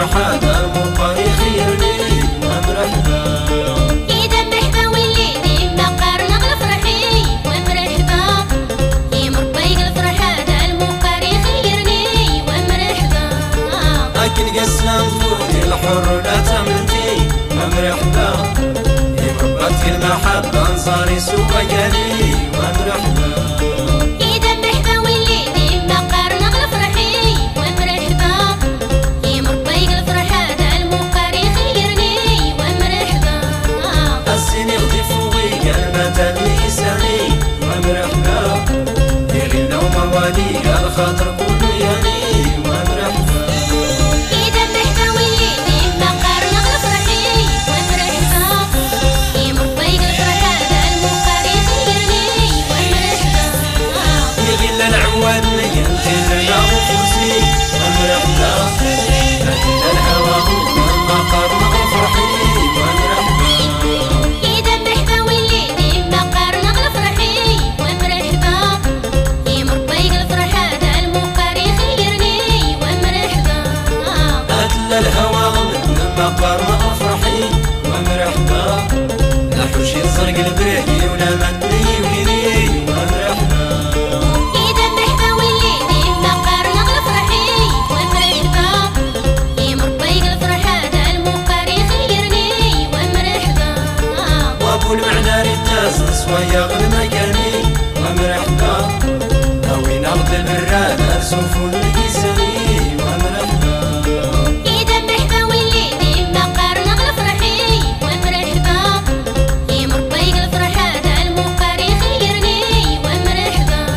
المحادة المقاري خيرني ومرحبا. إذا مرحبا وليدي ما قارنا فرحي ومرحبا. مربيك الفرحة هذا المقاري خيرني ومرحبا. أكل قسم فوتي الحر لا تملتي ومرحبا. مربتك المحبة انصاري سوى جالي ومرحبا. إذا مرحبا وليدي ما قارنا فرحي ومرحبا. مربيك الفرحة هذا المقاري خيرني ومرحبا. السني غدي فوقي قلبة لساني ومرحبا. يغي لو موالي الخاطر كله ياني ومرحبا. إذا مرحبا وليدي ما قارنا فرحي ومرحبا. مربيك الفرحة هذا المقاري خيرني ومرحبا. يغي العواد لينتي لنا نفوسي ومرحبا. لكن الهوى لما قارنا فرحي ومرحبا. إذا مرحبا وليدي ما قارنا فرحي ومرحبا. مربيك الفرحة هذا المقاري خيرني ومرحبا. أتل الهوى لما قارنا فرحي ومرحبا. لا حوشي الزرق البريكي ولا مدني ويني ومرحبا. إذا مرحبا وليدي ما قارنا فرحي ومرحبا. مربيك الفرحة هذا المقاري خيرني ومرحبا. وابو المعنى التاس سويا غير مكاني ومرحبا. وين ارض البراد ارسوف الكيساني ومرحبا. إذا مرحبا وليدي ما قارنا فرحي ومرحبا. مربيك الفرحة هذا المقاري خيرني ومرحبا.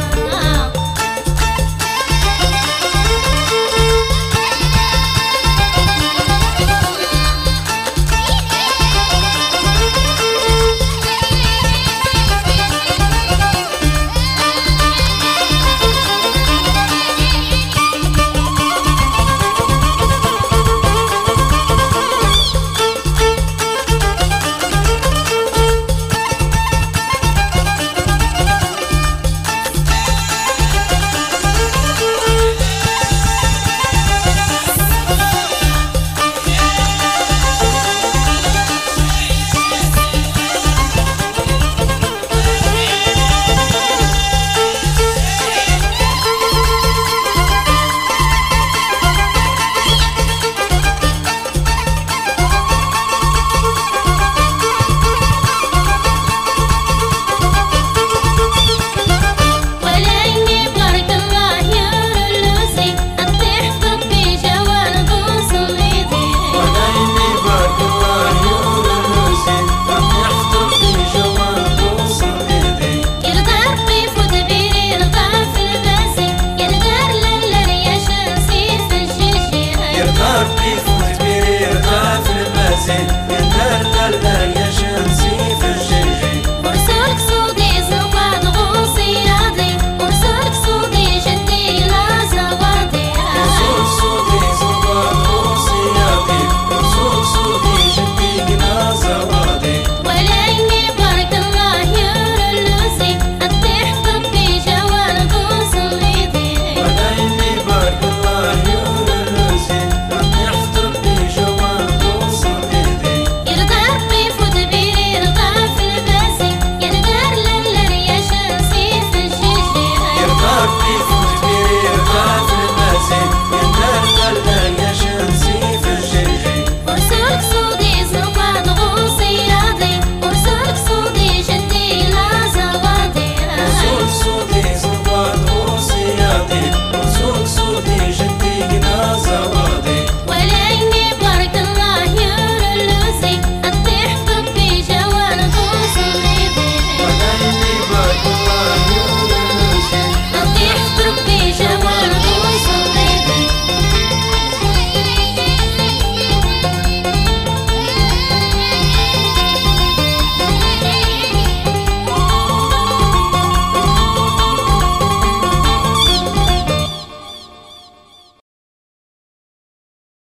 ولا إني بارك